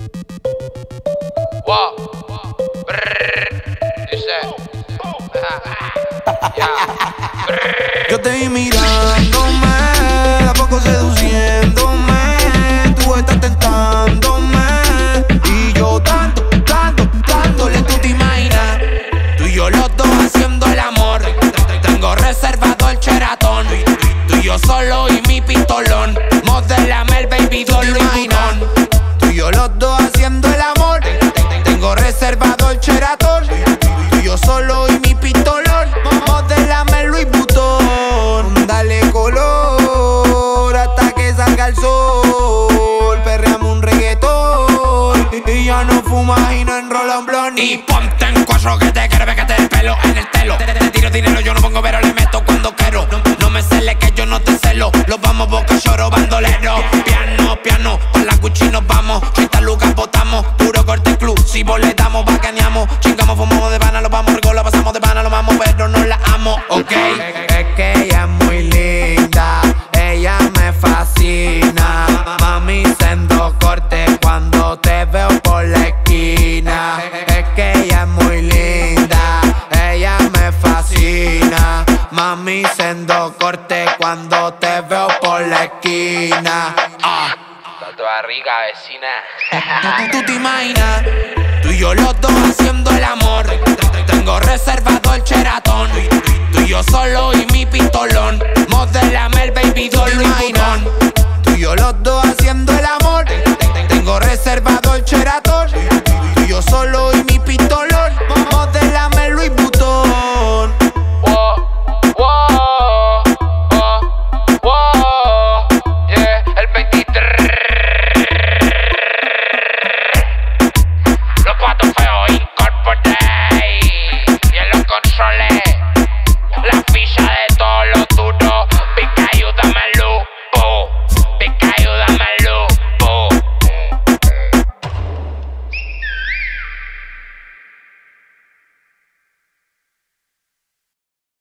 Wow. Dice. Yo te vi mirándome, a poco seduciéndome. Tú estás tentándome y yo dándole, tú te imaginas. Tú y yo los dos haciendo el amor. Tengo reservado el Sheraton. Tú y yo solo y mi pistolón. Modelame el baby doll Louis Vuitton. Tú y yo los dos haciendo el amor. Tengo reservado el Sheraton. Tú y yo solo y mi pistolón. Modelame el Louis Vuitton. Dale color hasta que salga el sol. Perreame un reggaetón y ya no fumas y no enrola un blon. Y ponte en cuatro que te quiero ver que te dé pelo en el telo. Te tiro dinero, yo no pongo pero le meto cuando quiero. No me cele que yo no te celo. Los vamos boca lloro bandolero. Piano, pa' la Gucci nos vamos. 30 lucas botamos, puro corte exclusivo le damos, bacaneamos. Chingamos, fumamos de pana, los vamos rico, la pasamos de pana, lo vamos, pero no la amo, ok. Es que ella es muy linda, ella me fascina. Mami, sendo corte cuando te veo por la esquina. Es que ella es muy linda, ella me fascina. Mami, sendo corte cuando te veo por la esquina. Está toda rica, vecina. ¿Tú te imaginas? Tú y yo los dos haciendo el amor. Tengo reservado el Sheraton. Tú y yo solo y mi pistolón. Modelame el baby doll Louis Vuitton. Tú y yo los dos haciendo el amor.